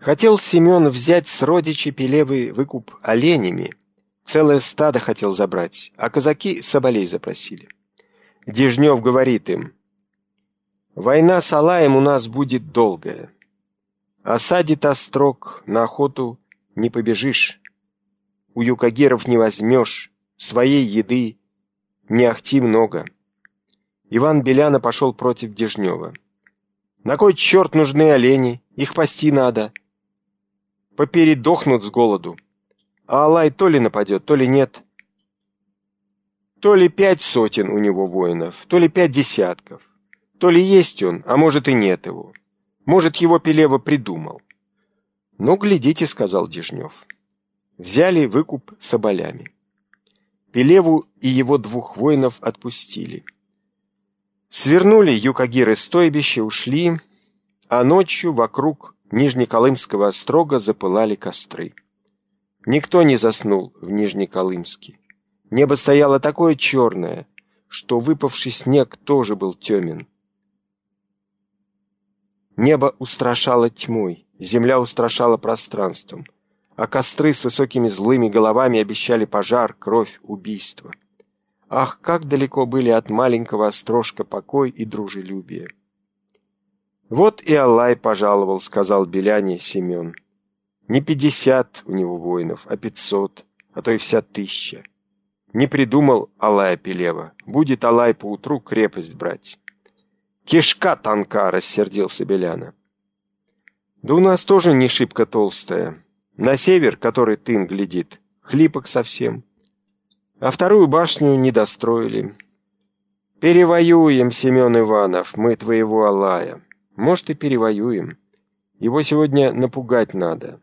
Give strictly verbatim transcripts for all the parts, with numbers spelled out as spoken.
Хотел Семен взять с родичей Пелевы выкуп оленями. Целое стадо хотел забрать, а казаки соболей запросили. Дежнев говорит им: «Война с Алаем у нас будет долгая. Осадит острог, на охоту не побежишь. У юкагиров не возьмешь, своей еды не ахти много». Иван Беляна пошел против Дежнева. «На кой черт нужны олени? Их пасти надо. Попередохнут с голоду. А Алай то ли нападет, то ли нет. То ли пять сотен у него воинов, то ли пять десятков. То ли есть он, а может и нет его. Может, его Пелева придумал». «Ну, глядите», — сказал Дежнев. Взяли выкуп соболями. Пелеву и его двух воинов отпустили. Свернули юкагиры стойбище, ушли, а ночью вокруг Нижнеколымского острога запылали костры. Никто не заснул в Нижнеколымске. Небо стояло такое черное, что выпавший снег тоже был темен. Небо устрашало тьмой, земля устрашала пространством, а костры с высокими злыми головами обещали пожар, кровь, убийство. Ах, как далеко были от маленького острожка покой и дружелюбие. «Вот и Алай пожаловал», — сказал Беляне Семен. «Не пятьдесят у него воинов, а пятьсот, а то и вся тысяча. Не придумал Алая Пелева. Будет Алай поутру крепость брать». «Кишка тонка», — рассердился Беляна. «Да у нас тоже не шибко толстая. На север, который тын глядит, хлипок совсем. А вторую башню не достроили. Перевоюем, Семен Иванов, мы твоего Алая. Может, и перевоюем. Его сегодня напугать надо.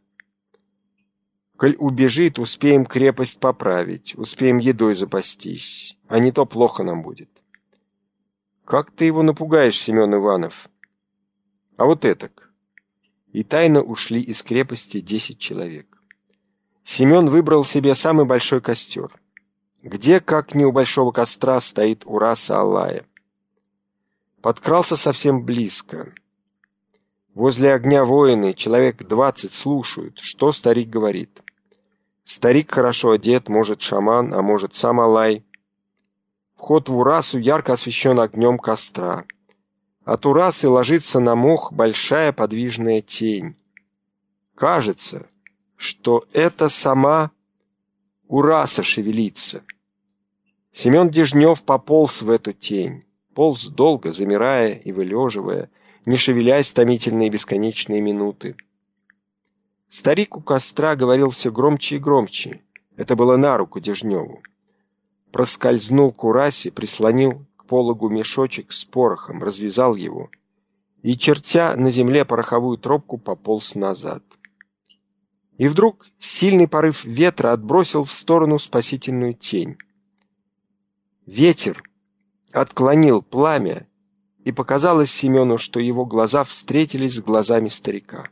Коль убежит, успеем крепость поправить, успеем едой запастись, а не то плохо нам будет». «Как ты его напугаешь, Семен Иванов?» «А вот этак». И тайно ушли из крепости десять человек. Семен выбрал себе самый большой костер. Где, как не у большого костра, стоит ураса Алая. Подкрался совсем близко. Возле огня воины, человек двадцать, слушают, что старик говорит. Старик хорошо одет, может шаман, а может сам Алай. Вход в урасу ярко освещен огнем костра. От урасы ложится на мох большая подвижная тень. Кажется, что это сама ураса шевелится. Семен Дежнев пополз в эту тень. Полз долго, замирая и вылеживая, не шевелясь томительные бесконечные минуты. Старик у костра говорил все громче и громче. Это было на руку Дежневу. Проскользнул к урасе, прислонил к пологу мешочек с порохом, развязал его и, чертя на земле пороховую тропку, пополз назад. И вдруг сильный порыв ветра отбросил в сторону спасительную тень. Ветер отклонил пламя, и показалось Семену, что его глаза встретились с глазами старика.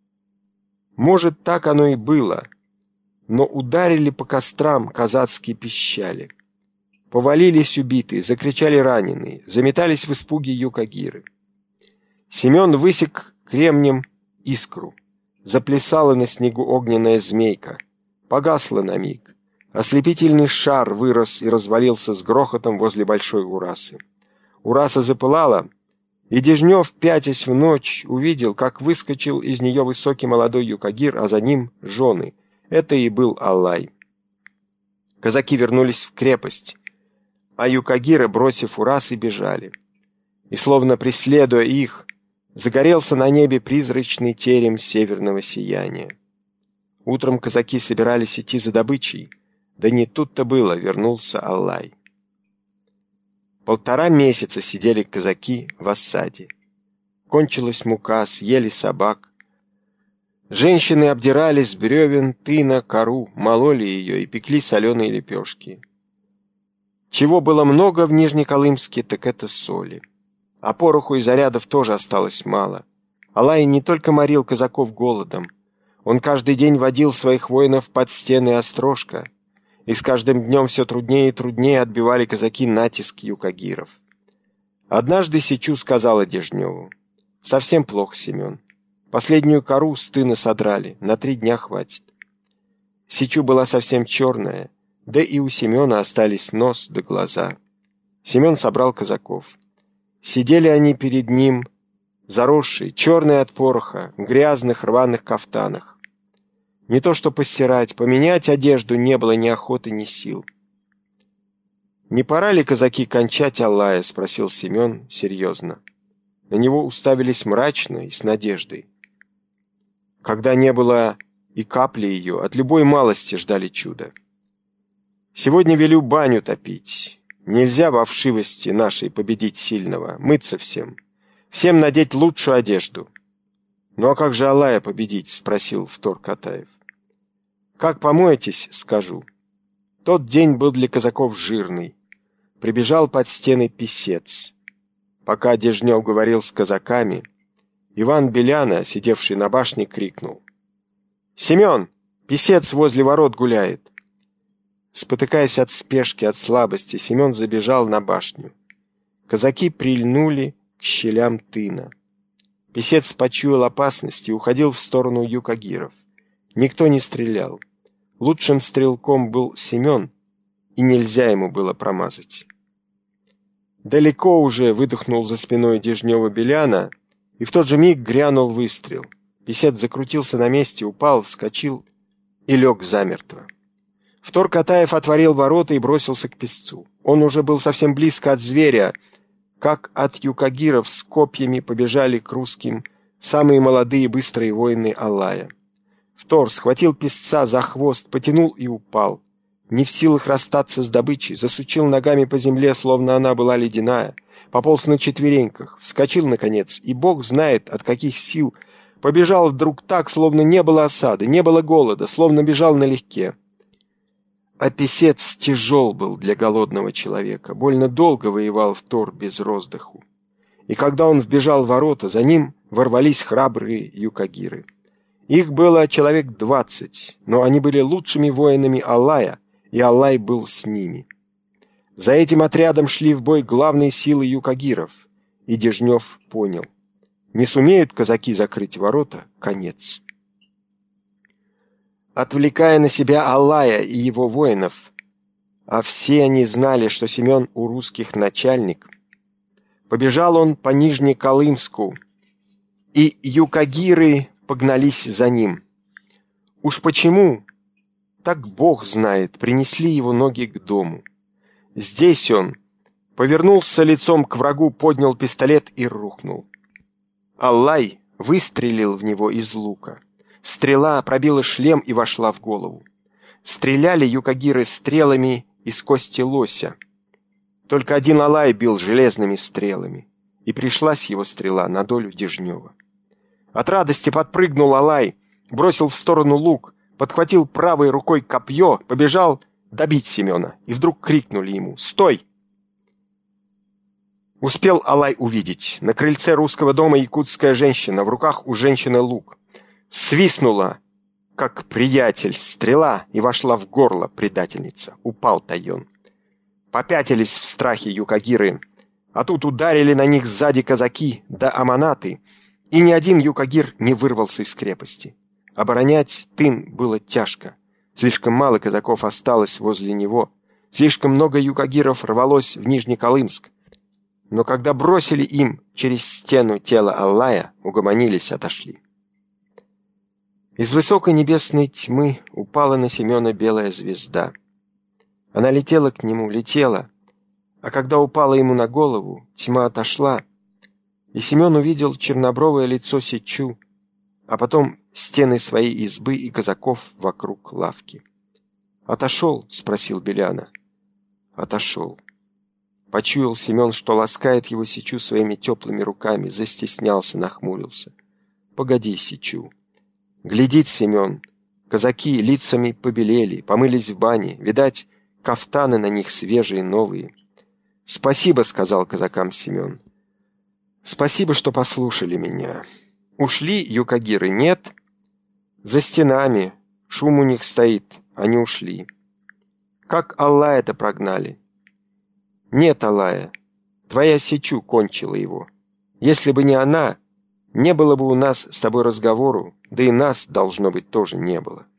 Может, так оно и было, но ударили по кострам казацкие пищали. Повалились убитые, закричали раненые, заметались в испуге юкагиры. Семен высек кремнем искру. Заплясала на снегу огненная змейка. Погасла на миг. Ослепительный шар вырос и развалился с грохотом возле большой урасы. Ураса запылала, и Дежнев, пятясь в ночь, увидел, как выскочил из нее высокий молодой юкагир, а за ним жены. Это и был Алай. Казаки вернулись в крепость, а юкагиры, бросив урасы, бежали. И, словно преследуя их, загорелся на небе призрачный терем северного сияния. Утром казаки собирались идти за добычей, да не тут-то было, вернулся Алай. Полтора месяца сидели казаки в осаде. Кончилась мука, съели собак. Женщины обдирали с бревен, тына, кору, мололи ее и пекли соленые лепешки. Чего было много в Нижнеколымске, так это соли. А пороху и зарядов тоже осталось мало. Алай не только морил казаков голодом. Он каждый день водил своих воинов под стены острожка, и с каждым днем все труднее и труднее отбивали казаки натиск юкагиров. Однажды Сечу сказала Дежневу: «Совсем плохо, Семен. Последнюю кору с тына содрали, на три дня хватит. Сечу была совсем черная, да и у Семена остались нос да глаза. Семен собрал казаков. Сидели они перед ним, заросшие, черные от пороха, в грязных рваных кафтанах. Не то что постирать, поменять одежду не было ни охоты, ни сил. «Не пора ли, казаки, кончать Аллая?» — спросил Семен серьезно. На него уставились мрачно и с надеждой. Когда не было и капли ее, от любой малости ждали чуда. «Сегодня велю баню топить. Нельзя во вшивости нашей победить сильного, мыться всем. Всем надеть лучшую одежду». «Ну а как же Аллая победить?» — спросил втор Катаев. «Как помоетесь, скажу. Тот день был для казаков жирный. Прибежал под стены писец. Пока Дежнев говорил с казаками, Иван Беляна, сидевший на башне, крикнул: «Семен, писец возле ворот гуляет!» Спотыкаясь от спешки, от слабости, Семен забежал на башню. Казаки прильнули к щелям тына. Писец почуял опасность и уходил в сторону юкагиров. Никто не стрелял. Лучшим стрелком был Семен, и нельзя ему было промазать. Далеко уже выдохнул за спиной Дежнева Беляна, и в тот же миг грянул выстрел. Писец закрутился на месте, упал, вскочил и лег замертво. Втор Катаев отворил ворота и бросился к писцу. Он уже был совсем близко от зверя, как от юкагиров с копьями побежали к русским самые молодые быстрые воины Аллая. Втор схватил писца за хвост, потянул и упал. Не в силах расстаться с добычей, засучил ногами по земле, словно она была ледяная, пополз на четвереньках, вскочил, наконец, и бог знает, от каких сил, побежал вдруг так, словно не было осады, не было голода, словно бежал налегке. А писец тяжел был для голодного человека, больно долго воевал Втор без роздыху. И когда он вбежал в ворота, за ним ворвались храбрые юкагиры. Их было человек двадцать, но они были лучшими воинами Аллая, и Аллай был с ними. За этим отрядом шли в бой главные силы юкагиров, и Дежнев понял: не сумеют казаки закрыть ворота — конец. Отвлекая на себя Аллая и его воинов, а все они знали, что Семен у русских начальник, побежал он по Нижнеколымску, и юкагиры погнались за ним. Уж почему, так Бог знает, принесли его ноги к дому. Здесь он повернулся лицом к врагу, поднял пистолет и рухнул. Аллай выстрелил в него из лука. Стрела пробила шлем и вошла в голову. Стреляли юкагиры стрелами из кости лося. Только один Аллай бил железными стрелами, и пришлась его стрела на долю Дежнева. От радости подпрыгнул Аллай, бросил в сторону лук, подхватил правой рукой копье, побежал добить Семена, и вдруг крикнули ему: «Стой!» Успел Аллай увидеть. На крыльце русского дома якутская женщина, в руках у женщины лук. Свистнула, как приятель, стрела, и вошла в горло предательница. Упал Тайон. Попятились в страхе юкагиры, а тут ударили на них сзади казаки да аманаты, и ни один юкагир не вырвался из крепости. Оборонять тын было тяжко. Слишком мало казаков осталось возле него. Слишком много юкагиров рвалось в Нижнеколымск. Но когда бросили им через стену тело Аллая, угомонились, отошли. Из высокой небесной тьмы упала на Семена белая звезда. Она летела к нему, летела, а когда упала ему на голову, тьма отошла, и Семен увидел чернобровое лицо Сечу, а потом стены своей избы и казаков вокруг лавки. «Отошел?» — спросил Беляна. «Отошел». Почуял Семен, что ласкает его Сечу своими теплыми руками, застеснялся, нахмурился. «Погоди, Сечу». Глядит Семен. Казаки лицами побелели, помылись в бане. Видать, кафтаны на них свежие, новые. «Спасибо», — сказал казакам Семен. «Спасибо, что послушали меня. Ушли юкагиры? Нет? За стенами. Шум у них стоит. Они ушли. Как Аллая-то прогнали?» «Нет, Аллая. Твоя Сечу кончила его. Если бы не она, Не было бы у нас с тобой разговору, да и нас, должно быть, тоже не было.